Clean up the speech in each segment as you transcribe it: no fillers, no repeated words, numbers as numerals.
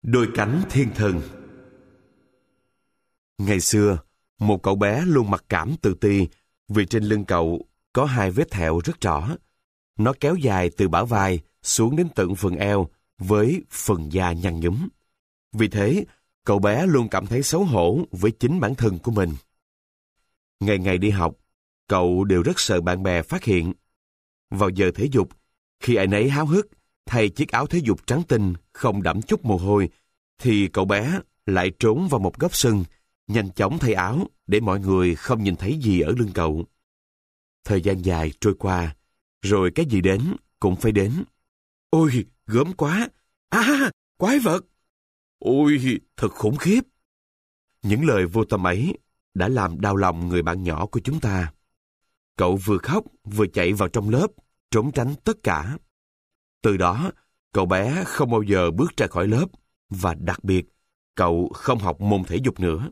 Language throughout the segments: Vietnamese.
Đôi cánh thiên thần. Ngày xưa, một cậu bé luôn mặc cảm tự ti vì trên lưng cậu có hai vết thẹo rất rõ. Nó kéo dài từ bả vai xuống đến tận phần eo với phần da nhăn nhúm. Vì thế, cậu bé luôn cảm thấy xấu hổ với chính bản thân của mình. Ngày ngày đi học, cậu đều rất sợ bạn bè phát hiện. Vào giờ thể dục, khi ai nấy háo hức thay chiếc áo thể dục trắng tinh không đẫm chút mồ hôi, thì cậu bé lại trốn vào một góc sân, nhanh chóng thay áo để mọi người không nhìn thấy gì ở lưng cậu. Thời gian dài trôi qua, rồi cái gì đến cũng phải đến. Ôi, gớm quá! Quái vật! Ôi, thật khủng khiếp! Những lời vô tâm ấy đã làm đau lòng người bạn nhỏ của chúng ta. Cậu vừa khóc vừa chạy vào trong lớp, trốn tránh tất cả. Từ đó, cậu bé không bao giờ bước ra khỏi lớp, và đặc biệt, cậu không học môn thể dục nữa.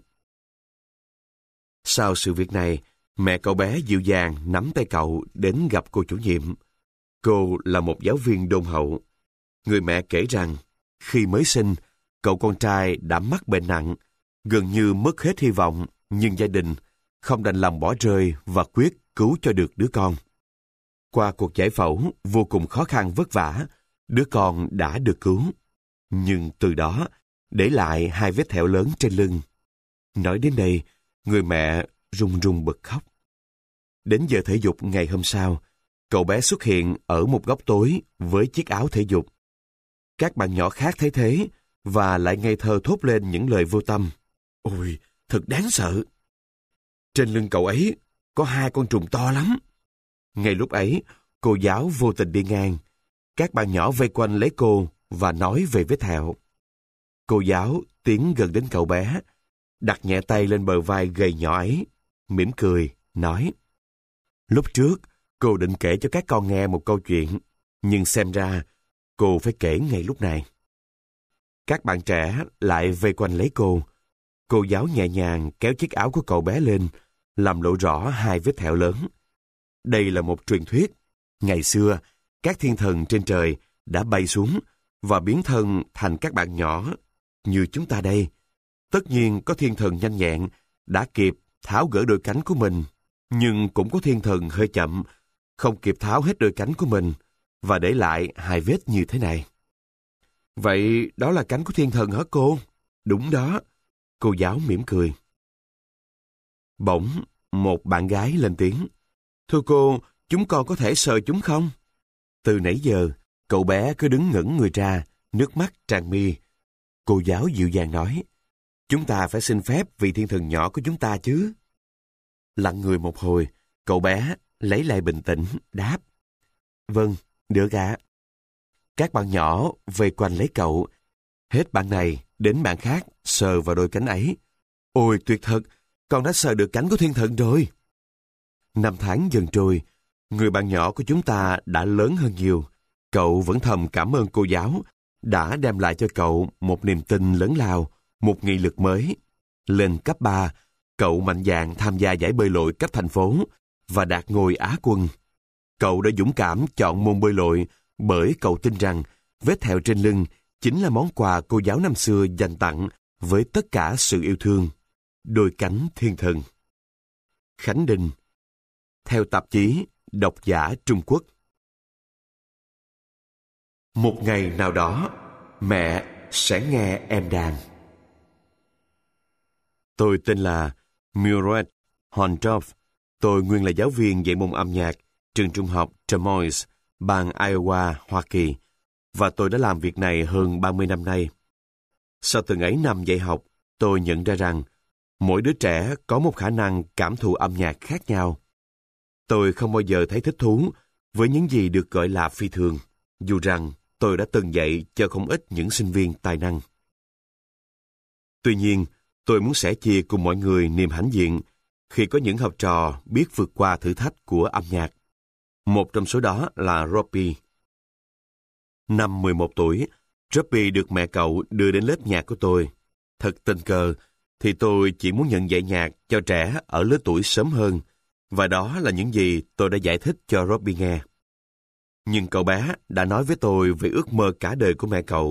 Sau sự việc này, mẹ cậu bé dịu dàng nắm tay cậu đến gặp cô chủ nhiệm. Cô là một giáo viên đôn hậu. Người mẹ kể rằng, khi mới sinh, cậu con trai đã mắc bệnh nặng, gần như mất hết hy vọng, nhưng gia đình không đành lòng bỏ rơi và quyết cứu cho được đứa con. Qua cuộc giải phẫu vô cùng khó khăn vất vả, đứa con đã được cứu. Nhưng từ đó, để lại hai vết thẹo lớn trên lưng. Nói đến đây, người mẹ run run bật khóc. Đến giờ thể dục ngày hôm sau, cậu bé xuất hiện ở một góc tối với chiếc áo thể dục. Các bạn nhỏ khác thấy thế và lại ngây thơ thốt lên những lời vô tâm. Ôi, thật đáng sợ! Trên lưng cậu ấy có hai con trùng to lắm. Ngay lúc ấy, cô giáo vô tình đi ngang. Các bạn nhỏ vây quanh lấy cô và nói về vết thẹo. Cô giáo tiến gần đến cậu bé, đặt nhẹ tay lên bờ vai gầy nhỏ ấy, mỉm cười, nói: Lúc trước, cô định kể cho các con nghe một câu chuyện, nhưng xem ra cô phải kể ngay lúc này. Các bạn trẻ lại vây quanh lấy cô. Cô giáo nhẹ nhàng kéo chiếc áo của cậu bé lên, làm lộ rõ hai vết thẹo lớn. Đây là một truyền thuyết. Ngày xưa, các thiên thần trên trời đã bay xuống và biến thân thành các bạn nhỏ như chúng ta đây. Tất nhiên có thiên thần nhanh nhẹn đã kịp tháo gỡ đôi cánh của mình, nhưng cũng có thiên thần hơi chậm, không kịp tháo hết đôi cánh của mình và để lại hai vết như thế này. Vậy đó là cánh của thiên thần hả cô? Đúng đó. Cô giáo mỉm cười. Bỗng, một bạn gái lên tiếng. Thưa cô, chúng con có thể sờ chúng không? Từ nãy giờ, cậu bé cứ đứng ngẩn người ra, nước mắt tràn mi. Cô giáo dịu dàng nói, chúng ta phải xin phép vì thiên thần nhỏ của chúng ta chứ. Lặng người một hồi, cậu bé lấy lại bình tĩnh, đáp. Vâng, được ạ. Các bạn nhỏ vây quanh lấy cậu. Hết bạn này đến bạn khác sờ vào đôi cánh ấy. Ôi tuyệt thật, con đã sờ được cánh của thiên thần rồi. Năm tháng dần trôi, người bạn nhỏ của chúng ta đã lớn hơn nhiều. Cậu vẫn thầm cảm ơn cô giáo đã đem lại cho cậu một niềm tin lớn lao, một nghị lực mới. Lên cấp 3, cậu mạnh dạn tham gia giải bơi lội cấp thành phố và đạt ngôi Á quân. Cậu đã dũng cảm chọn môn bơi lội bởi cậu tin rằng vết thẹo trên lưng chính là món quà cô giáo năm xưa dành tặng với tất cả sự yêu thương. Đôi cánh thiên thần. Khánh Đình. Theo tạp chí Độc giả Trung Quốc. Một ngày nào đó, mẹ sẽ nghe em đàn. Tôi tên là Murat Hondorf. Tôi nguyên là giáo viên dạy môn âm nhạc trường trung học Des Moines, bang Iowa, Hoa Kỳ, và tôi đã làm việc này hơn 30 năm nay. Sau từng ấy năm dạy học, tôi nhận ra rằng mỗi đứa trẻ có một khả năng cảm thụ âm nhạc khác nhau. Tôi không bao giờ thấy thích thú với những gì được gọi là phi thường, dù rằng tôi đã từng dạy cho không ít những sinh viên tài năng. Tuy nhiên, tôi muốn sẻ chia cùng mọi người niềm hãnh diện khi có những học trò biết vượt qua thử thách của âm nhạc. Một trong số đó là Robbie. Năm 11 tuổi, Robbie được mẹ cậu đưa đến lớp nhạc của tôi. Thật tình cờ thì tôi chỉ muốn nhận dạy nhạc cho trẻ ở lứa tuổi sớm hơn, và đó là những gì tôi đã giải thích cho Robbie nghe. Nhưng cậu bé đã nói với tôi về ước mơ cả đời của mẹ cậu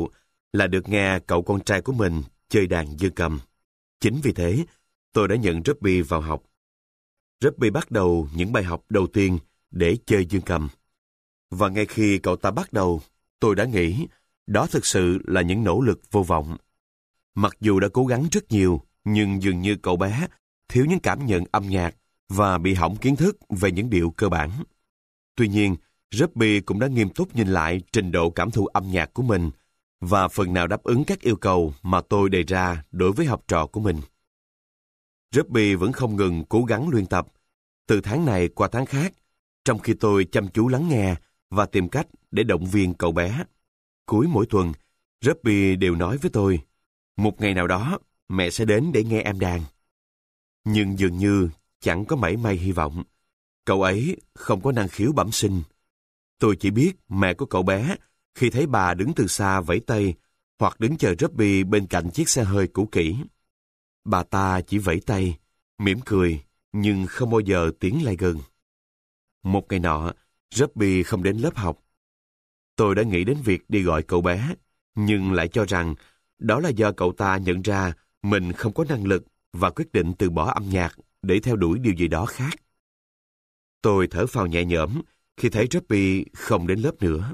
là được nghe cậu con trai của mình chơi đàn dương cầm. Chính vì thế, tôi đã nhận Ruby vào học. Ruby bắt đầu những bài học đầu tiên để chơi dương cầm. Và ngay khi cậu ta bắt đầu, tôi đã nghĩ đó thực sự là những nỗ lực vô vọng. Mặc dù đã cố gắng rất nhiều, nhưng dường như cậu bé thiếu những cảm nhận âm nhạc và bị hỏng kiến thức về những điệu cơ bản. Tuy nhiên, Ruby cũng đã nghiêm túc nhìn lại trình độ cảm thụ âm nhạc của mình và phần nào đáp ứng các yêu cầu mà tôi đề ra đối với học trò của mình. Ruby vẫn không ngừng cố gắng luyện tập, từ tháng này qua tháng khác, trong khi tôi chăm chú lắng nghe và tìm cách để động viên cậu bé. Cuối mỗi tuần, Ruby đều nói với tôi, một ngày nào đó, mẹ sẽ đến để nghe em đàn. Nhưng dường như chẳng có mảy may hy vọng. Cậu ấy không có năng khiếu bẩm sinh. Tôi chỉ biết mẹ của cậu bé, khi thấy bà đứng từ xa vẫy tay hoặc đứng chờ Ruby bên cạnh chiếc xe hơi cũ kỹ. Bà ta chỉ vẫy tay, mỉm cười, nhưng không bao giờ tiến lại gần. Một ngày nọ, Ruby không đến lớp học. Tôi đã nghĩ đến việc đi gọi cậu bé, nhưng lại cho rằng đó là do cậu ta nhận ra mình không có năng lực và quyết định từ bỏ âm nhạc để theo đuổi điều gì đó khác. Tôi thở phào nhẹ nhõm khi thấy Ruby không đến lớp nữa.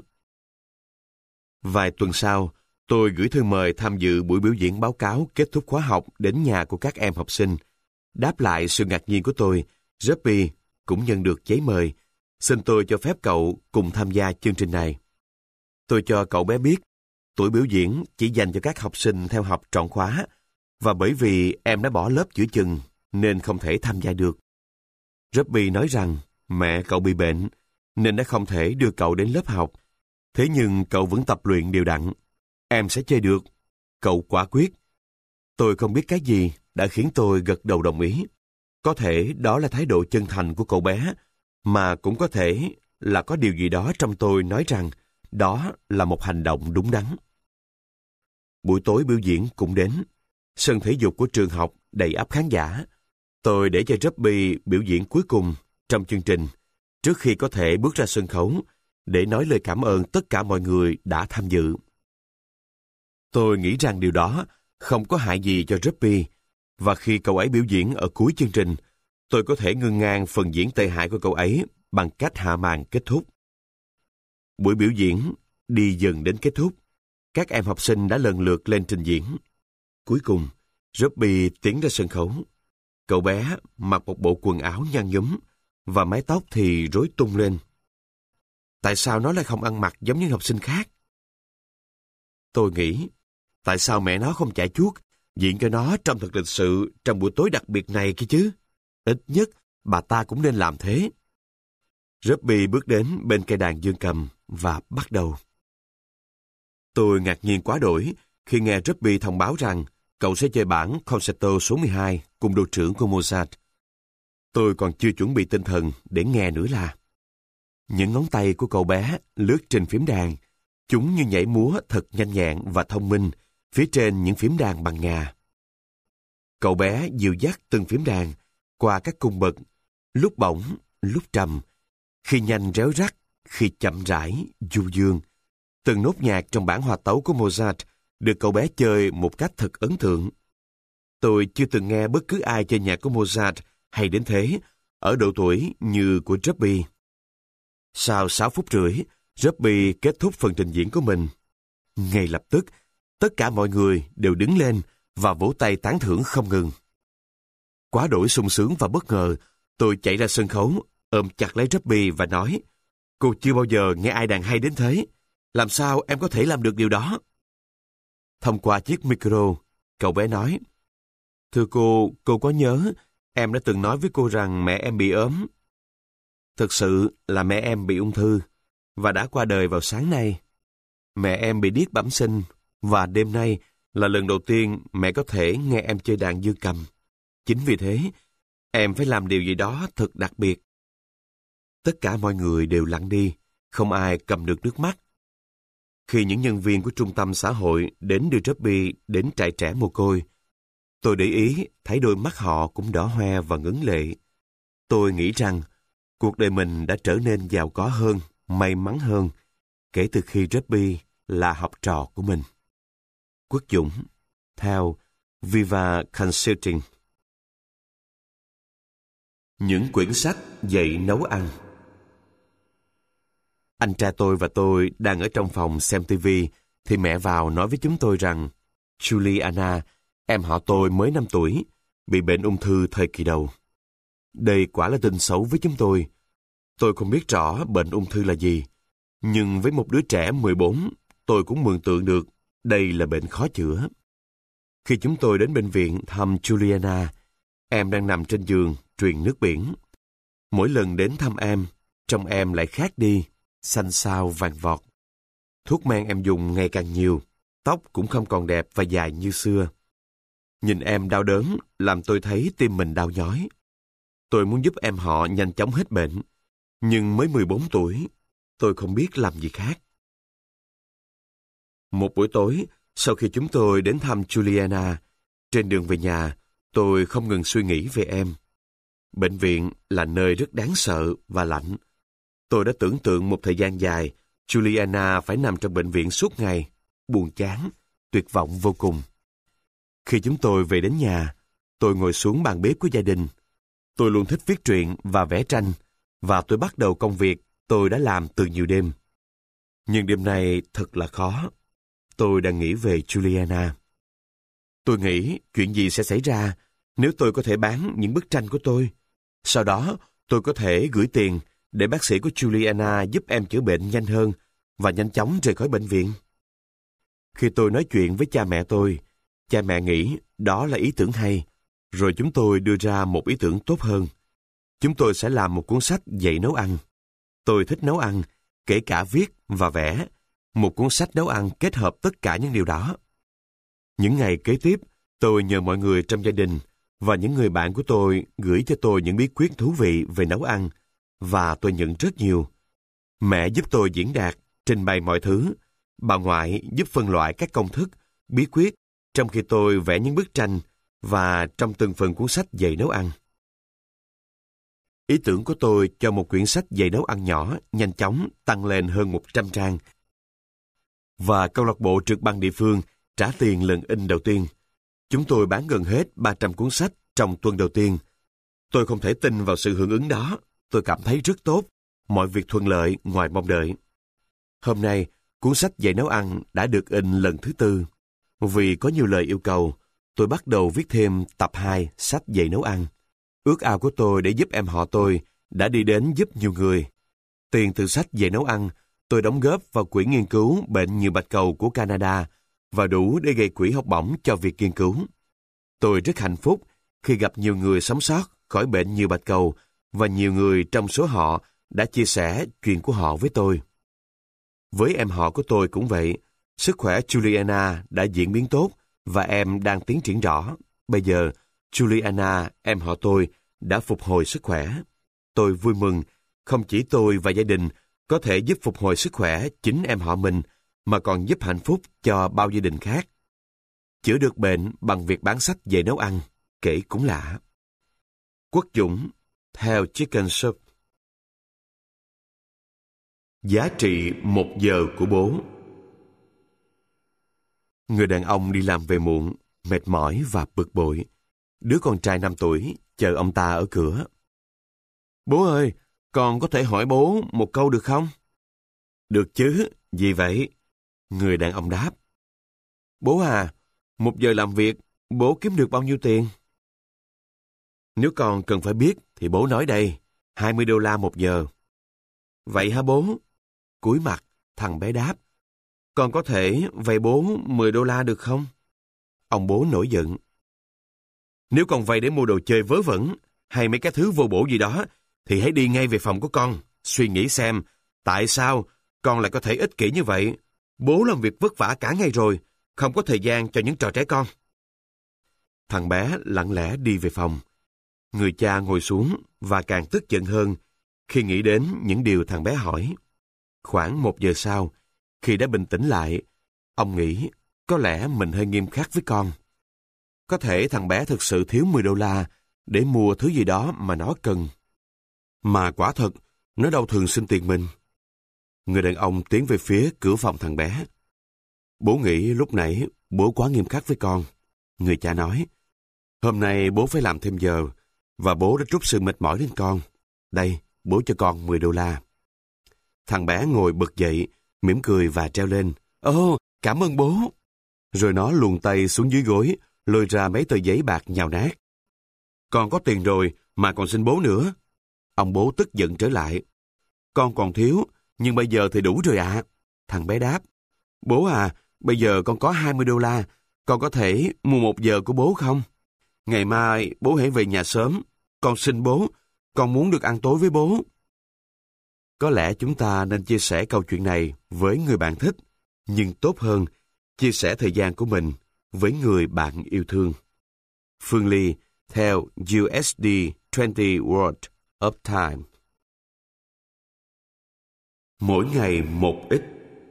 Vài tuần sau, tôi gửi thư mời tham dự buổi biểu diễn báo cáo kết thúc khóa học đến nhà của các em học sinh. Đáp lại sự ngạc nhiên của tôi, Ruby cũng nhận được giấy mời, xin tôi cho phép cậu cùng tham gia chương trình này. Tôi cho cậu bé biết, buổi biểu diễn chỉ dành cho các học sinh theo học trọn khóa, và bởi vì em đã bỏ lớp giữa chừng nên không thể tham gia được. Ruby nói rằng mẹ cậu bị bệnh nên đã không thể đưa cậu đến lớp học. Thế nhưng cậu vẫn tập luyện đều đặn. Em sẽ chơi được. Cậu quả quyết. Tôi không biết cái gì đã khiến tôi gật đầu đồng ý. Có thể đó là thái độ chân thành của cậu bé, mà cũng có thể là có điều gì đó trong tôi nói rằng đó là một hành động đúng đắn. Buổi tối biểu diễn cũng đến. Sân thể dục của trường học đầy ắp khán giả. Tôi để cho Ruby biểu diễn cuối cùng trong chương trình, trước khi có thể bước ra sân khấu để nói lời cảm ơn tất cả mọi người đã tham dự. Tôi nghĩ rằng điều đó không có hại gì cho Ruby, và khi cậu ấy biểu diễn ở cuối chương trình, tôi có thể ngưng ngang phần diễn tệ hại của cậu ấy bằng cách hạ màn kết thúc. Buổi biểu diễn đi dần đến kết thúc. Các em học sinh đã lần lượt lên trình diễn. Cuối cùng, Ruby tiến ra sân khấu. Cậu bé mặc một bộ quần áo nhăn nhúm và mái tóc thì rối tung lên. Tại sao nó lại không ăn mặc giống như học sinh khác? Tôi nghĩ, tại sao mẹ nó không chạy chuốt diện cho nó trông thật lịch sự trong buổi tối đặc biệt này kia chứ? Ít nhất, bà ta cũng nên làm thế. Ruby bước đến bên cây đàn dương cầm và bắt đầu. Tôi ngạc nhiên quá đỗi khi nghe Ruby thông báo rằng cậu sẽ chơi bản Concerto số 12 cùng đội trưởng của Mozart. Tôi còn chưa chuẩn bị tinh thần để nghe nữa là. Những ngón tay của cậu bé lướt trên phím đàn, chúng như nhảy múa thật nhanh nhẹn và thông minh phía trên những phím đàn bằng ngà. Cậu bé dìu dắt từng phím đàn qua các cung bậc, lúc bổng, lúc trầm, khi nhanh réo rắt, khi chậm rãi, du dương. Từng nốt nhạc trong bản hòa tấu của Mozart được cậu bé chơi một cách thật ấn tượng. Tôi chưa từng nghe bất cứ ai chơi nhạc của Mozart hay đến thế, ở độ tuổi như của Ruby. Sau 6 phút rưỡi, Ruby kết thúc phần trình diễn của mình. Ngay lập tức, tất cả mọi người đều đứng lên và vỗ tay tán thưởng không ngừng. Quá đổi sung sướng và bất ngờ, tôi chạy ra sân khấu, ôm chặt lấy Ruby và nói, cô chưa bao giờ nghe ai đàn hay đến thế. Làm sao em có thể làm được điều đó? Thông qua chiếc micro, cậu bé nói, thưa cô có nhớ em đã từng nói với cô rằng mẹ em bị ốm. Thực sự là mẹ em bị ung thư và đã qua đời vào sáng nay. Mẹ em bị điếc bẩm sinh và đêm nay là lần đầu tiên mẹ có thể nghe em chơi đàn dương cầm. Chính vì thế, em phải làm điều gì đó thật đặc biệt. Tất cả mọi người đều lặng đi, không ai cầm được nước mắt. Khi những nhân viên của trung tâm xã hội đến đưa Ruby đến trại trẻ mồ côi, tôi để ý thấy đôi mắt họ cũng đỏ hoe và ngấn lệ. Tôi nghĩ rằng cuộc đời mình đã trở nên giàu có hơn, may mắn hơn, kể từ khi Ruby là học trò của mình. Quốc Dũng, theo Viva Consulting. Những quyển sách dạy nấu ăn. Anh trai tôi và tôi đang ở trong phòng xem TV thì mẹ vào nói với chúng tôi rằng Juliana, em họ tôi mới 5 tuổi, bị bệnh ung thư thời kỳ đầu. Đây quả là tin xấu với chúng tôi. Tôi không biết rõ bệnh ung thư là gì, nhưng với một đứa trẻ 14, tôi cũng mường tượng được đây là bệnh khó chữa. Khi chúng tôi đến bệnh viện thăm Juliana, em đang nằm trên giường truyền nước biển. Mỗi lần đến thăm em, trông em lại khác đi, xanh xao vàng vọt. Thuốc men em dùng ngày càng nhiều, tóc cũng không còn đẹp và dài như xưa. Nhìn em đau đớn làm tôi thấy tim mình đau nhói. Tôi muốn giúp em họ nhanh chóng hết bệnh, nhưng mới 14 tuổi, tôi không biết làm gì khác. Một buổi tối, sau khi chúng tôi đến thăm Juliana, trên đường về nhà, tôi không ngừng suy nghĩ về em. Bệnh viện là nơi rất đáng sợ và lạnh. Tôi đã tưởng tượng một thời gian dài, Juliana phải nằm trong bệnh viện suốt ngày, buồn chán, tuyệt vọng vô cùng. Khi chúng tôi về đến nhà, tôi ngồi xuống bàn bếp của gia đình. Tôi luôn thích viết truyện và vẽ tranh, và tôi bắt đầu công việc tôi đã làm từ nhiều đêm. Nhưng đêm nay thật là khó. Tôi đang nghĩ về Juliana. Tôi nghĩ chuyện gì sẽ xảy ra nếu tôi có thể bán những bức tranh của tôi. Sau đó, tôi có thể gửi tiền để bác sĩ của Juliana giúp em chữa bệnh nhanh hơn và nhanh chóng rời khỏi bệnh viện. Khi tôi nói chuyện với cha mẹ nghĩ đó là ý tưởng hay, rồi chúng tôi đưa ra một ý tưởng tốt hơn. Chúng tôi sẽ làm một cuốn sách dạy nấu ăn. Tôi thích nấu ăn, kể cả viết và vẽ. Một cuốn sách nấu ăn kết hợp tất cả những điều đó. Những ngày kế tiếp, tôi nhờ mọi người trong gia đình và những người bạn của tôi gửi cho tôi những bí quyết thú vị về nấu ăn, và tôi nhận rất nhiều. Mẹ giúp tôi diễn đạt, trình bày mọi thứ. Bà ngoại giúp phân loại các công thức, bí quyết, trong khi tôi vẽ những bức tranh và trong từng phần cuốn sách dạy nấu ăn. Ý tưởng của tôi cho một quyển sách dạy nấu ăn nhỏ nhanh chóng tăng lên hơn 100 trang. Và câu lạc bộ trượt băng địa phương trả tiền lần in đầu tiên. Chúng tôi bán gần hết 300 cuốn sách trong tuần đầu tiên. Tôi không thể tin vào sự hưởng ứng đó. Tôi cảm thấy rất tốt. Mọi việc thuận lợi ngoài mong đợi. Hôm nay, cuốn sách dạy nấu ăn đã được in lần thứ 4. Vì có nhiều lời yêu cầu, tôi bắt đầu viết thêm tập 2 sách dạy nấu ăn. Ước ao của tôi để giúp em họ tôi đã đi đến giúp nhiều người. Tiền từ sách dạy nấu ăn, tôi đóng góp vào quỹ nghiên cứu bệnh nhựa bạch cầu của Canada và đủ để gây quỹ học bổng cho việc nghiên cứu. Tôi rất hạnh phúc khi gặp nhiều người sống sót khỏi bệnh nhựa bạch cầu và nhiều người trong số họ đã chia sẻ chuyện của họ với tôi. Với em họ của tôi cũng vậy, sức khỏe Juliana đã diễn biến tốt và em đang tiến triển rõ. Bây giờ, Juliana, em họ tôi, đã phục hồi sức khỏe. Tôi vui mừng, không chỉ tôi và gia đình có thể giúp phục hồi sức khỏe chính em họ mình, mà còn giúp hạnh phúc cho bao gia đình khác. Chữa được bệnh bằng việc bán sách về nấu ăn, kể cũng lạ. Quốc Dũng, theo Chicken Soup. Giá trị 1 giờ của bố. Người đàn ông đi làm về muộn, mệt mỏi và bực bội. Đứa con trai 5 tuổi chờ ông ta ở cửa. Bố ơi, con có thể hỏi bố một câu được không? Được chứ, gì vậy? Người đàn ông đáp. Bố à, 1 giờ làm việc, bố kiếm được bao nhiêu tiền? Nếu con cần phải biết thì bố nói đây, $20 1 giờ. Vậy hả bố? Cúi mặt, thằng bé đáp. Con có thể vay bố $10 được không? Ông bố nổi giận. Nếu con vay để mua đồ chơi vớ vẩn hay mấy cái thứ vô bổ gì đó, thì hãy đi ngay về phòng của con. Suy nghĩ xem, tại sao con lại có thể ích kỷ như vậy? Bố làm việc vất vả cả ngày rồi, không có thời gian cho những trò trẻ con. Thằng bé lặng lẽ đi về phòng. Người cha ngồi xuống và càng tức giận hơn khi nghĩ đến những điều thằng bé hỏi. Khoảng 1 giờ sau, khi đã bình tĩnh lại, ông nghĩ có lẽ mình hơi nghiêm khắc với con. Có thể thằng bé thực sự thiếu $10 để mua thứ gì đó mà nó cần. Mà quả thật, nó đâu thường xin tiền mình. Người đàn ông tiến về phía cửa phòng thằng bé. Bố nghĩ lúc nãy bố quá nghiêm khắc với con. Người cha nói, hôm nay bố phải làm thêm giờ, và bố đã trút sự mệt mỏi lên con. Đây, bố cho con $10. Thằng bé ngồi bật dậy, mỉm cười và treo lên. Ồ, cảm ơn bố. Rồi nó luồn tay xuống dưới gối, lôi ra mấy tờ giấy bạc nhào nát. Con có tiền rồi mà còn xin bố nữa. Ông bố tức giận trở lại. Con còn thiếu, nhưng bây giờ thì đủ rồi ạ. Thằng bé đáp. Bố à, bây giờ con có $20, con có thể mua 1 giờ của bố không? Ngày mai bố hãy về nhà sớm. Con xin bố, con muốn được ăn tối với bố. Có lẽ chúng ta nên chia sẻ câu chuyện này với người bạn thích, nhưng tốt hơn, chia sẻ thời gian của mình với người bạn yêu thương. Phương Ly, theo USD 20 World of Time. Mỗi ngày một ít.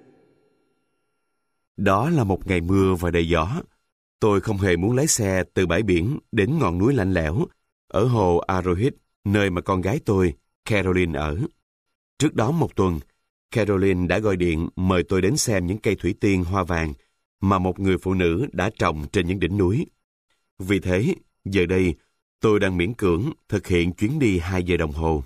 Đó là một ngày mưa và đầy gió. Tôi không hề muốn lái xe từ bãi biển đến ngọn núi lạnh lẽo ở hồ Arrowhead, nơi mà con gái tôi, Caroline, ở. Trước đó một tuần, Caroline đã gọi điện mời tôi đến xem những cây thủy tiên hoa vàng mà một người phụ nữ đã trồng trên những đỉnh núi. Vì thế, giờ đây, tôi đang miễn cưỡng thực hiện chuyến đi 2 giờ đồng hồ.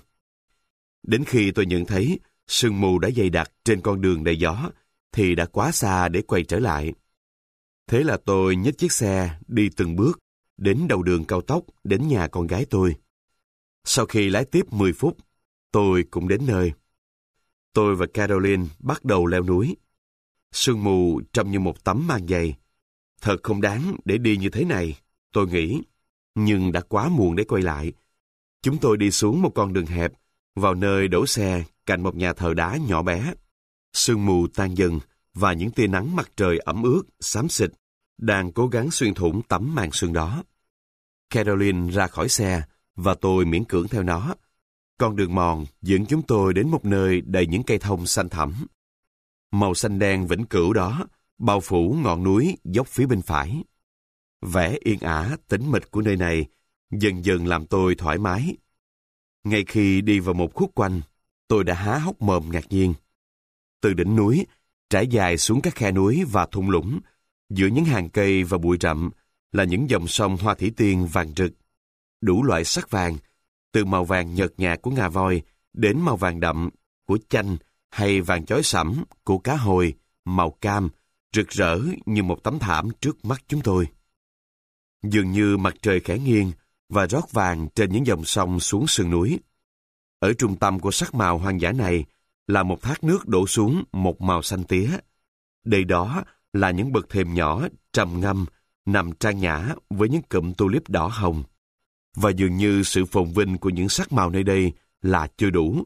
Đến khi tôi nhận thấy sương mù đã dày đặc trên con đường đầy gió, thì đã quá xa để quay trở lại. Thế là tôi nhích chiếc xe đi từng bước đến đầu đường cao tốc đến nhà con gái tôi. Sau khi lái tiếp 10 phút, tôi cũng đến nơi. Tôi và Caroline bắt đầu leo núi. Sương mù trông như một tấm màn dày. Thật không đáng để đi như thế này, tôi nghĩ. Nhưng đã quá muộn để quay lại. Chúng tôi đi xuống một con đường hẹp, vào nơi đổ xe cạnh một nhà thờ đá nhỏ bé. Sương mù tan dần và những tia nắng mặt trời ẩm ướt, xám xịt, đang cố gắng xuyên thủng tấm màn sương đó. Caroline ra khỏi xe và tôi miễn cưỡng theo nó. Con đường mòn dẫn chúng tôi đến một nơi đầy những cây thông xanh thẳm. Màu xanh đen vĩnh cửu đó bao phủ ngọn núi dốc phía bên phải. Vẻ yên ả, tĩnh mịch của nơi này dần dần làm tôi thoải mái. Ngay khi đi vào một khúc quanh, tôi đã há hốc mồm ngạc nhiên. Từ đỉnh núi, trải dài xuống các khe núi và thung lũng, giữa những hàng cây và bụi rậm là những dòng sông hoa thủy tiên vàng rực. Đủ loại sắc vàng, từ màu vàng nhợt nhạt của ngà voi đến màu vàng đậm của chanh hay vàng chói sẫm của cá hồi, màu cam, rực rỡ như một tấm thảm trước mắt chúng tôi. Dường như mặt trời khẽ nghiêng và rót vàng trên những dòng sông xuống sườn núi. Ở trung tâm của sắc màu hoang dã này là một thác nước đổ xuống một màu xanh tía. Đây đó là những bậc thềm nhỏ trầm ngâm nằm trang nhã với những cụm tulip đỏ hồng. Và dường như sự phồn vinh của những sắc màu nơi đây là chưa đủ.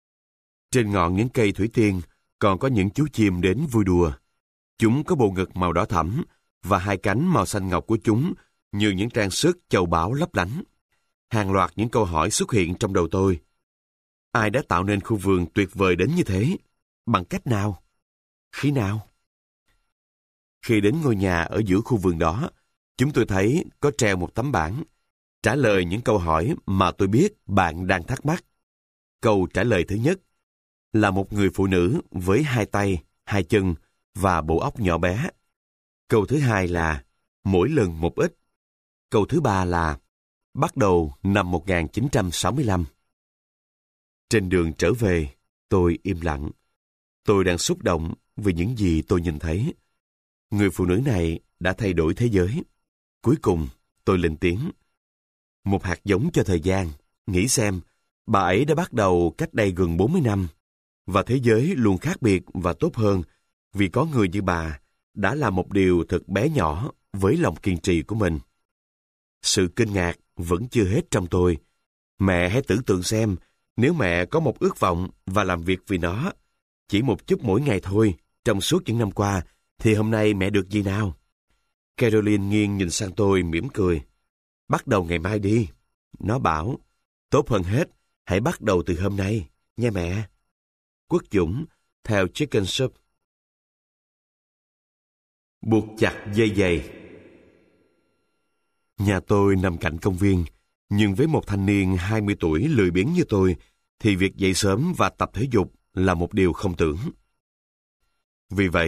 Trên ngọn những cây thủy tiên còn có những chú chim đến vui đùa. Chúng có bộ ngực màu đỏ thẫm và hai cánh màu xanh ngọc của chúng như những trang sức châu báu lấp lánh. Hàng loạt những câu hỏi xuất hiện trong đầu tôi. Ai đã tạo nên khu vườn tuyệt vời đến như thế? Bằng cách nào? Khi nào? Khi đến ngôi nhà ở giữa khu vườn đó, chúng tôi thấy có treo một tấm bảng trả lời những câu hỏi mà tôi biết bạn đang thắc mắc. Câu trả lời thứ nhất là một người phụ nữ với 2 tay, 2 chân và bộ óc nhỏ bé. Câu thứ hai là mỗi lần một ít. Câu thứ ba là bắt đầu năm 1965. Trên đường trở về, tôi im lặng. Tôi đang xúc động vì những gì tôi nhìn thấy. Người phụ nữ này đã thay đổi thế giới. Cuối cùng, tôi lên tiếng. Một hạt giống cho thời gian. Nghĩ xem, bà ấy đã bắt đầu cách đây gần 40 năm. Và thế giới luôn khác biệt và tốt hơn vì có người như bà đã làm một điều thật bé nhỏ với lòng kiên trì của mình. Sự kinh ngạc vẫn chưa hết trong tôi. Mẹ hãy tưởng tượng xem, nếu mẹ có một ước vọng và làm việc vì nó, chỉ một chút mỗi ngày thôi, trong suốt những năm qua, thì hôm nay mẹ được gì nào? Caroline nghiêng nhìn sang tôi mỉm cười. Bắt đầu ngày mai đi. Nó bảo, tốt hơn hết, hãy bắt đầu từ hôm nay, nha mẹ. Quốc Dũng, theo Chicken Soup. Buộc chặt dây giày. Nhà tôi nằm cạnh công viên, nhưng với một thanh niên 20 tuổi lười biếng như tôi, thì việc dậy sớm và tập thể dục là một điều không tưởng. Vì vậy,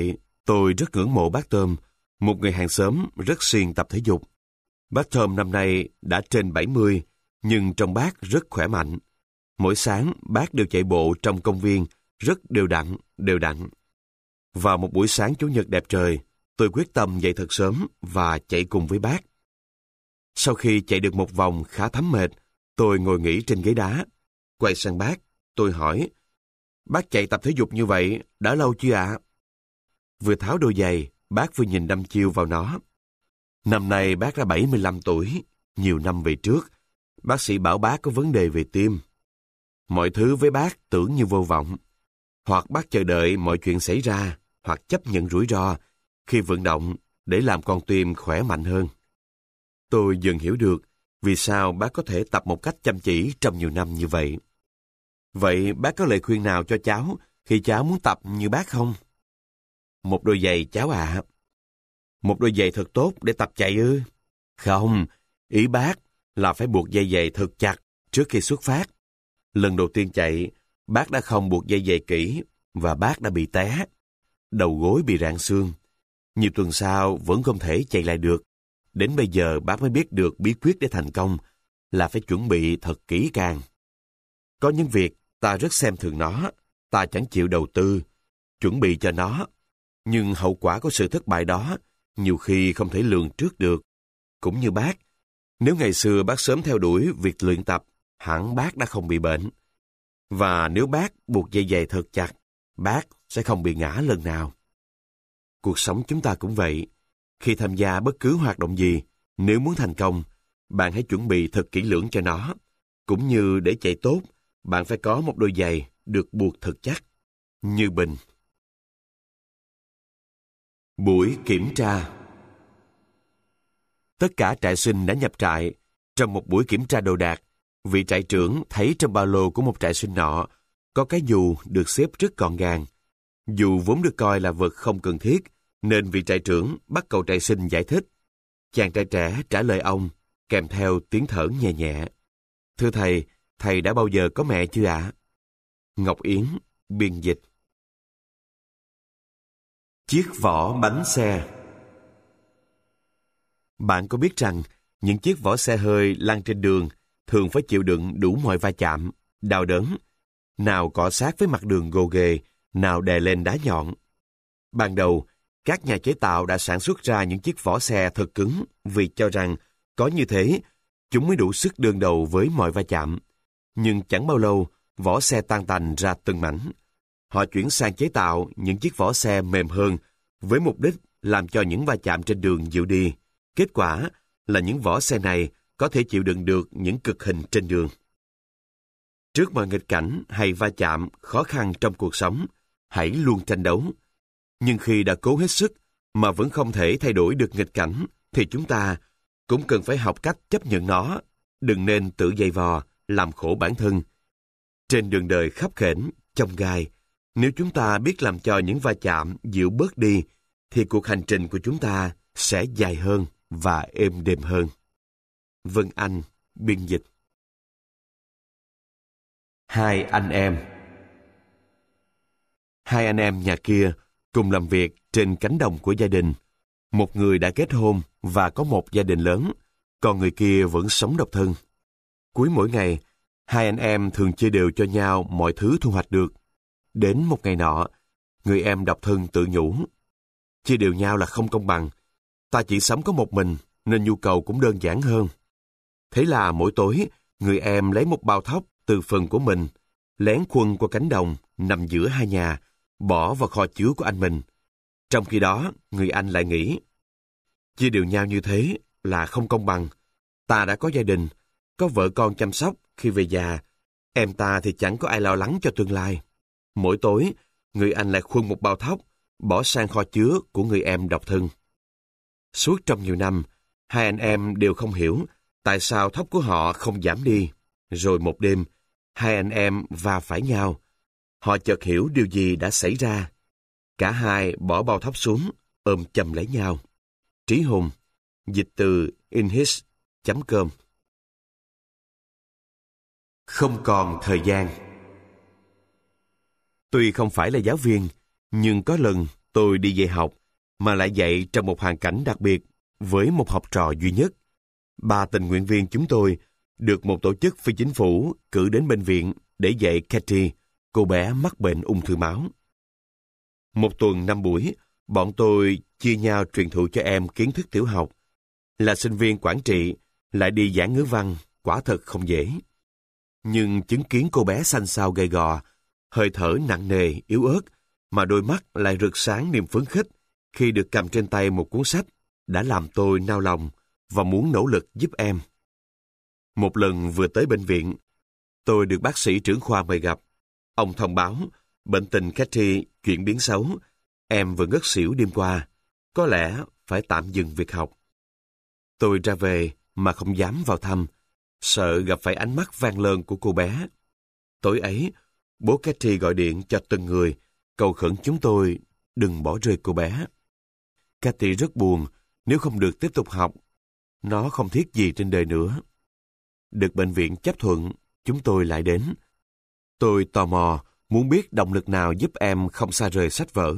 Tôi rất ngưỡng mộ bác Tôm, một người hàng xóm rất siêng tập thể dục. Bác Tôm năm nay đã trên 70, nhưng trông bác rất khỏe mạnh. Mỗi sáng bác đều chạy bộ trong công viên, rất đều đặn. Vào một buổi sáng Chủ nhật đẹp trời, tôi quyết tâm dậy thật sớm và chạy cùng với bác. Sau khi chạy được một vòng khá thấm mệt, tôi ngồi nghỉ trên ghế đá. Quay sang bác, tôi hỏi, bác chạy tập thể dục như vậy đã lâu chưa ạ? Vừa tháo đôi giày, bác vừa nhìn đăm chiêu vào nó. Năm nay bác đã 75 tuổi, nhiều năm về trước, bác sĩ bảo bác có vấn đề về tim. Mọi thứ với bác tưởng như vô vọng. Hoặc bác chờ đợi mọi chuyện xảy ra, hoặc chấp nhận rủi ro khi vận động để làm con tim khỏe mạnh hơn. Tôi dần hiểu được vì sao bác có thể tập một cách chăm chỉ trong nhiều năm như vậy. Vậy bác có lời khuyên nào cho cháu khi cháu muốn tập như bác không? Một đôi giày cháu ạ. Một đôi giày thật tốt để tập chạy ư? Không, ý bác là phải buộc dây giày thật chặt trước khi xuất phát. Lần đầu tiên chạy, bác đã không buộc dây giày kỹ và bác đã bị té. Đầu gối bị rạn xương. Nhiều tuần sau vẫn không thể chạy lại được. Đến bây giờ bác mới biết được bí quyết để thành công là phải chuẩn bị thật kỹ càng. Có những việc ta rất xem thường nó, ta chẳng chịu đầu tư, chuẩn bị cho nó. Nhưng hậu quả của sự thất bại đó nhiều khi không thể lường trước được. Cũng như bác, nếu ngày xưa bác sớm theo đuổi việc luyện tập, hẳn bác đã không bị bệnh. Và nếu bác buộc dây giày thật chặt, bác sẽ không bị ngã lần nào. Cuộc sống chúng ta cũng vậy. Khi tham gia bất cứ hoạt động gì, nếu muốn thành công, bạn hãy chuẩn bị thật kỹ lưỡng cho nó. Cũng như để chạy tốt, bạn phải có một đôi giày được buộc thật chắc. Như Bình. Buổi kiểm tra. Tất cả trại sinh đã nhập trại. Trong một buổi kiểm tra đồ đạc, vị trại trưởng thấy trong ba lô của một trại sinh nọ có cái dù được xếp rất gọn gàng. Dù vốn được coi là vật không cần thiết, nên vị trại trưởng bắt cậu trại sinh giải thích. Chàng trai trẻ trả lời ông, kèm theo tiếng thở nhẹ nhẹ. Thưa thầy đã bao giờ có mẹ chưa ạ? Ngọc Yến, biên dịch. Chiếc vỏ bánh xe. Bạn có biết rằng những chiếc vỏ xe hơi lăn trên đường thường phải chịu đựng đủ mọi va chạm, đau đớn, nào cọ sát với mặt đường gồ ghề, nào đè lên đá nhọn. Ban đầu, các nhà chế tạo đã sản xuất ra những chiếc vỏ xe thật cứng vì cho rằng có như thế, chúng mới đủ sức đương đầu với mọi va chạm. Nhưng chẳng bao lâu, vỏ xe tan tành ra từng mảnh. Họ chuyển sang chế tạo những chiếc vỏ xe mềm hơn với mục đích làm cho những va chạm trên đường dịu đi. Kết quả là những vỏ xe này có thể chịu đựng được những cực hình trên đường. Trước mọi nghịch cảnh hay va chạm khó khăn trong cuộc sống, hãy luôn tranh đấu. Nhưng khi đã cố hết sức mà vẫn không thể thay đổi được nghịch cảnh, thì chúng ta cũng cần phải học cách chấp nhận nó, đừng nên tự dày vò, làm khổ bản thân. Trên đường đời khắp khểnh, chông gai, nếu chúng ta biết làm cho những va chạm dịu bớt đi, thì cuộc hành trình của chúng ta sẽ dài hơn và êm đềm hơn. Vân Anh, biên dịch. Hai anh em nhà kia cùng làm việc trên cánh đồng của gia đình. Một người đã kết hôn và có một gia đình lớn, còn người kia vẫn sống độc thân. Cuối mỗi ngày, hai anh em thường chia đều cho nhau mọi thứ thu hoạch được. Đến một ngày nọ, người em độc thân tự nhủ, chia đều nhau là không công bằng. Ta chỉ sống có một mình, nên nhu cầu cũng đơn giản hơn. Thế là mỗi tối, người em lấy một bao thóc từ phần của mình, lén khuân qua cánh đồng nằm giữa hai nhà, bỏ vào kho chứa của anh mình. Trong khi đó, người anh lại nghĩ, chia đều nhau như thế là không công bằng. Ta đã có gia đình, có vợ con chăm sóc khi về già. Em ta thì chẳng có ai lo lắng cho tương lai. Mỗi tối, người anh lại khuân một bao thóc, bỏ sang kho chứa của người em độc thân. Suốt trong nhiều năm, hai anh em đều không hiểu tại sao thóc của họ không giảm đi. Rồi một đêm, hai anh em va phải nhau. Họ chợt hiểu điều gì đã xảy ra. Cả hai bỏ bao thóc xuống, ôm chầm lấy nhau. Trí Hùng, dịch từ inhis.com. Không còn thời gian. Tuy không phải là giáo viên, nhưng có lần tôi đi dạy học mà lại dạy trong một hoàn cảnh đặc biệt với một học trò duy nhất. 3 tình nguyện viên chúng tôi được một tổ chức phi chính phủ cử đến bệnh viện để dạy Katie, cô bé mắc bệnh ung thư máu. Một tuần 5 buổi, bọn tôi chia nhau truyền thụ cho em kiến thức tiểu học. Là sinh viên quản trị, lại đi giảng ngữ văn, quả thật không dễ. Nhưng chứng kiến cô bé xanh xao gầy gò, hơi thở nặng nề, yếu ớt, mà đôi mắt lại rực sáng niềm phấn khích khi được cầm trên tay một cuốn sách, đã làm tôi nao lòng và muốn nỗ lực giúp em. Một lần vừa tới bệnh viện, tôi được bác sĩ trưởng khoa mời gặp. Ông thông báo, bệnh tình Katie chuyển biến xấu, em vừa ngất xỉu đêm qua, có lẽ phải tạm dừng việc học. Tôi ra về mà không dám vào thăm, sợ gặp phải ánh mắt van lơn của cô bé. Tối ấy, bố Katie gọi điện cho từng người, cầu khẩn chúng tôi đừng bỏ rơi cô bé. Katie rất buồn nếu không được tiếp tục học. Nó không thiết gì trên đời nữa. Được bệnh viện chấp thuận, chúng tôi lại đến. Tôi tò mò, muốn biết động lực nào giúp em không xa rời sách vở.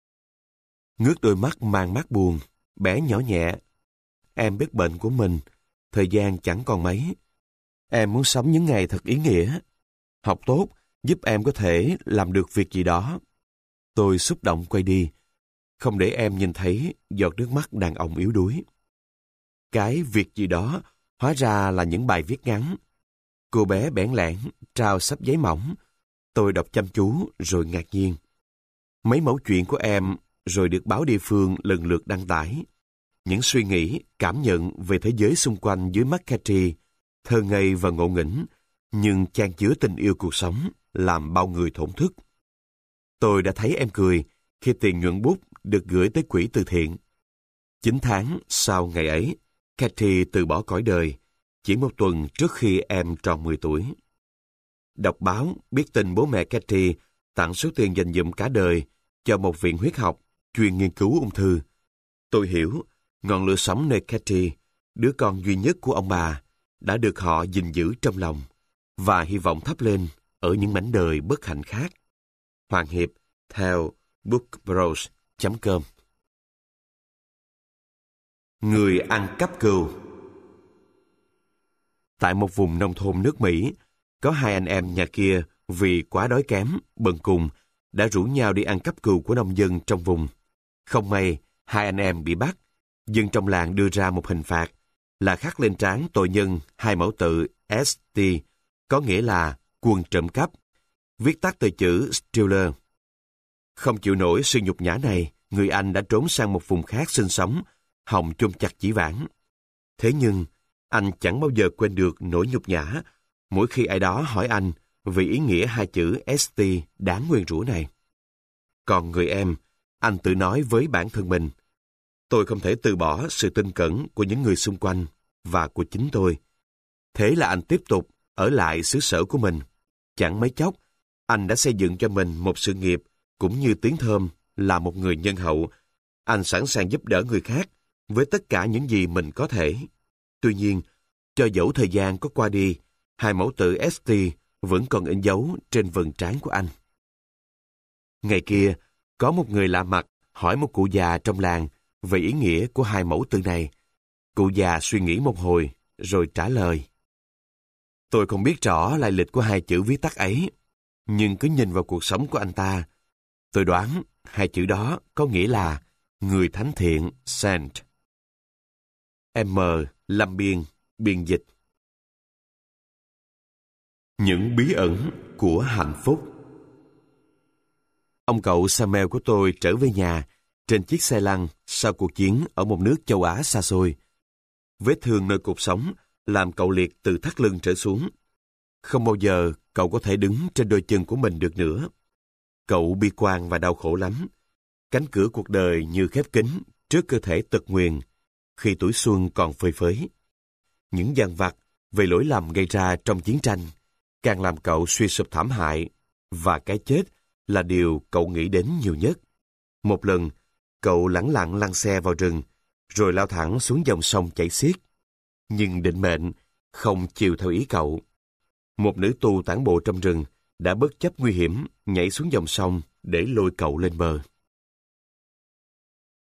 Ngước đôi mắt mang mát buồn, bé nhỏ nhẹ. Em biết bệnh của mình, thời gian chẳng còn mấy. Em muốn sống những ngày thật ý nghĩa. Học tốt, giúp em có thể làm được việc gì đó. Tôi xúc động quay đi, không để em nhìn thấy giọt nước mắt đàn ông yếu đuối. Cái việc gì đó hóa ra là những bài viết ngắn. Cô bé bẽn lẽn trao xấp giấy mỏng. Tôi đọc chăm chú rồi ngạc nhiên. Mấy mẩu chuyện của em rồi được báo địa phương lần lượt đăng tải. Những suy nghĩ, cảm nhận về thế giới xung quanh dưới mắt Katie, thơ ngây và ngộ nghĩnh, nhưng chan chứa tình yêu cuộc sống, làm bao người thổn thức. Tôi đã thấy em cười khi tiền nhuận bút được gửi tới quỹ từ thiện. 9 tháng sau ngày ấy, Katie từ bỏ cõi đời, chỉ một tuần trước khi em tròn 10 tuổi. Đọc báo, biết tin bố mẹ Katie tặng số tiền dành dụm cả đời cho một viện huyết học chuyên nghiên cứu ung thư. Tôi hiểu, ngọn lửa sống nơi Katie, đứa con duy nhất của ông bà, đã được họ gìn giữ trong lòng, và hy vọng thắp lên ở những mảnh đời bất hạnh khác. Hoàng Hiệp, theo bookbros.com. Người ăn cắp cừu. Tại một vùng nông thôn nước Mỹ, có 2 anh em nhà kia vì quá đói kém, bần cùng, đã rủ nhau đi ăn cắp cừu của nông dân trong vùng. Không may, 2 anh em bị bắt. Dân trong làng đưa ra một hình phạt là khắc lên trán tội nhân 2 mẫu tự ST, có nghĩa là quân trộm cắp, viết tắt từ chữ Stealer. Không chịu nổi sự nhục nhã này, người anh đã trốn sang một vùng khác sinh sống, hòng chôn chặt chỉ vãng. Thế nhưng, anh chẳng bao giờ quên được nỗi nhục nhã mỗi khi ai đó hỏi anh về ý nghĩa 2 chữ ST đáng nguyền rủa này. Còn người em, anh tự nói với bản thân mình, tôi không thể từ bỏ sự tin cẩn của những người xung quanh và của chính tôi. Thế là anh tiếp tục ở lại xứ sở của mình. Chẳng mấy chốc, anh đã xây dựng cho mình một sự nghiệp cũng như tiếng thơm là một người nhân hậu. Anh sẵn sàng giúp đỡ người khác với tất cả những gì mình có thể. Tuy nhiên, cho dẫu thời gian có qua đi, 2 mẫu tự ST vẫn còn in dấu trên vầng trán của anh. Ngày kia, có một người lạ mặt hỏi một cụ già trong làng về ý nghĩa của 2 mẫu tự này. Cụ già suy nghĩ một hồi, rồi trả lời. Tôi không biết rõ lai lịch của 2 chữ viết tắt ấy, nhưng cứ nhìn vào cuộc sống của anh ta, tôi đoán 2 chữ đó có nghĩa là người thánh thiện, Saint. M. Lâm Biên, biên dịch. Những bí ẩn của hạnh phúc. Ông cậu Samuel của tôi trở về nhà trên chiếc xe lăn sau cuộc chiến ở một nước châu Á xa xôi. Vết thương nơi cột sống làm cậu liệt từ thắt lưng trở xuống. Không bao giờ cậu có thể đứng trên đôi chân của mình được nữa. Cậu bi quan và đau khổ lắm. Cánh cửa cuộc đời như khép kín trước cơ thể tật nguyền khi tuổi xuân còn phơi phới. Những dằn vặt về lỗi lầm gây ra trong chiến tranh càng làm cậu suy sụp thảm hại, và cái chết là điều cậu nghĩ đến nhiều nhất. Một lần, cậu lẳng lặng lăn xe vào rừng, rồi lao thẳng xuống dòng sông chảy xiết. Nhưng định mệnh không chiều theo ý cậu. Một nữ tu tản bộ trong rừng đã bất chấp nguy hiểm nhảy xuống dòng sông để lôi cậu lên bờ.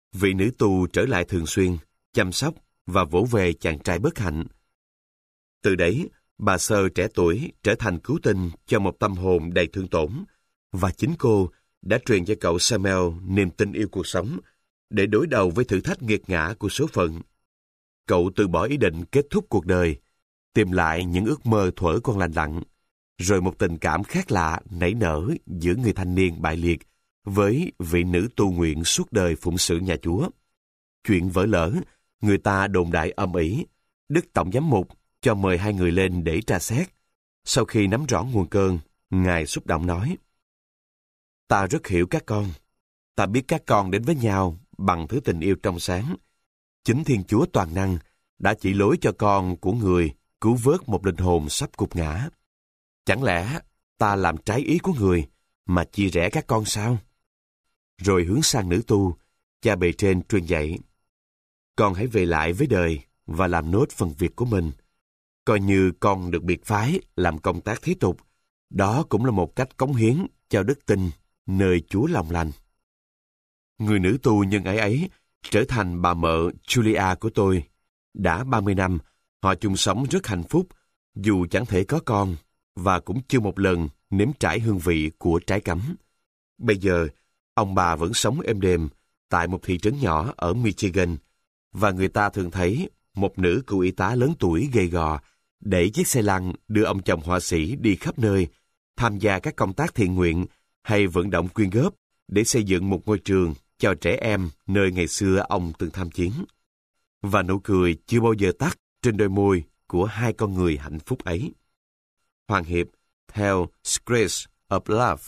vị nữ tù trở lại thường xuyên, chăm sóc và vỗ về chàng trai bất hạnh. Từ đấy, bà Sơ trẻ tuổi trở thành cứu tinh cho một tâm hồn đầy thương tổn, và chính cô đã truyền cho cậu Samuel niềm tin yêu cuộc sống để đối đầu với thử thách nghiệt ngã của số phận. Cậu từ bỏ ý định kết thúc cuộc đời, tìm lại những ước mơ thuở còn lành lặn, rồi một tình cảm khác lạ nảy nở giữa người thanh niên bại liệt với vị nữ tu nguyện suốt đời phụng sự nhà Chúa. Chuyện vỡ lỡ, người ta đồn đại âm ỉ. Đức Tổng Giám mục cho mời hai người lên để tra xét. Sau khi nắm rõ nguồn cơn, Ngài xúc động nói: Ta rất hiểu các con. Ta biết các con đến với nhau bằng thứ tình yêu trong sáng. Chính Thiên Chúa toàn năng đã chỉ lối cho con của người cứu vớt một linh hồn sắp gục ngã. Chẳng lẽ ta làm trái ý của người mà chia rẽ các con sao? Rồi hướng sang nữ tu, cha bề trên truyền dạy: Con hãy về lại với đời và làm nốt phần việc của mình. Coi như con được biệt phái làm công tác thế tục, đó cũng là một cách cống hiến cho đức tin nơi Chúa lòng lành. Người nữ tu nhân ái ấy trở thành bà mợ Julia của tôi. Đã 30 năm, họ chung sống rất hạnh phúc, dù chẳng thể có con, và cũng chưa một lần nếm trải hương vị của trái cấm. Bây giờ, ông bà vẫn sống êm đềm tại một thị trấn nhỏ ở Michigan, và người ta thường thấy một nữ cựu y tá lớn tuổi gầy gò đẩy chiếc xe lăn đưa ông chồng họa sĩ đi khắp nơi, tham gia các công tác thiện nguyện hay vận động quyên góp để xây dựng một ngôi trường cho trẻ em nơi ngày xưa ông từng tham chiến. Và nụ cười chưa bao giờ tắt trên đôi môi của hai con người hạnh phúc ấy. Hoàng Hiệp, theo Scratch of Love.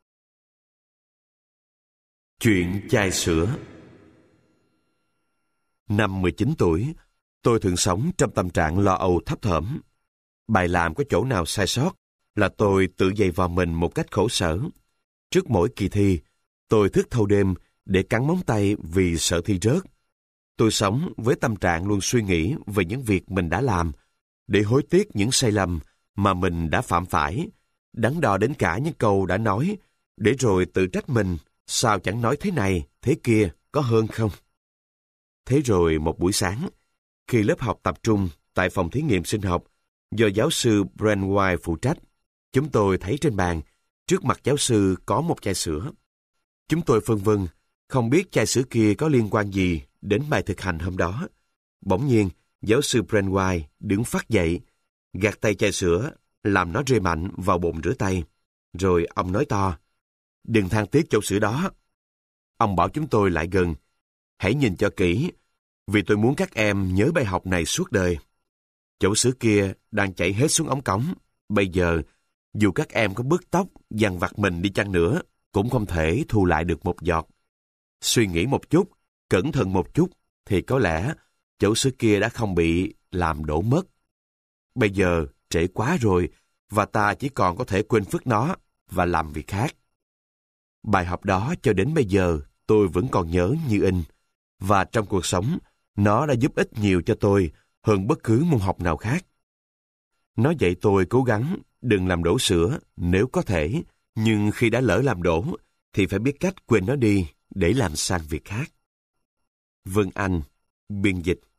Chuyện chai sữa. Năm 19 tuổi, tôi thường sống trong tâm trạng lo âu thấp thỏm. Bài làm có chỗ nào sai sót là tôi tự dày vào mình một cách khổ sở. Trước mỗi kỳ thi, tôi thức thâu đêm để cắn móng tay vì sợ thi rớt. Tôi sống với tâm trạng luôn suy nghĩ về những việc mình đã làm, để hối tiếc những sai lầm mà mình đã phạm phải, đắn đo đến cả những câu đã nói, để rồi tự trách mình, sao chẳng nói thế này, thế kia, có hơn không? Thế rồi một buổi sáng, khi lớp học tập trung tại phòng thí nghiệm sinh học do giáo sư Brent White phụ trách, chúng tôi thấy trên bàn, trước mặt giáo sư có một chai sữa. Chúng tôi phân vân, không biết chai sữa kia có liên quan gì đến bài thực hành hôm đó. Bỗng nhiên, giáo sư Brent White đứng phắt dậy, gạt tay chai sữa, làm nó rơi mạnh vào bồn rửa tay. Rồi ông nói to: Đừng than tiếc chỗ sữa đó. Ông bảo chúng tôi lại gần. Hãy nhìn cho kỹ, vì tôi muốn các em nhớ bài học này suốt đời. Chỗ sữa kia đang chảy hết xuống ống cống. Bây giờ, dù các em có bứt tóc, dằn vặt mình đi chăng nữa, cũng không thể thu lại được một giọt. Suy nghĩ một chút, cẩn thận một chút, thì có lẽ chỗ sữa kia đã không bị làm đổ mất. Bây giờ trễ quá rồi, và ta chỉ còn có thể quên phước nó và làm việc khác. Bài học đó cho đến bây giờ tôi vẫn còn nhớ như in, và trong cuộc sống, nó đã giúp ích nhiều cho tôi hơn bất cứ môn học nào khác. Nó dạy tôi cố gắng đừng làm đổ sữa nếu có thể, nhưng khi đã lỡ làm đổ thì phải biết cách quên nó đi để làm sang việc khác. Vân Anh, biên dịch.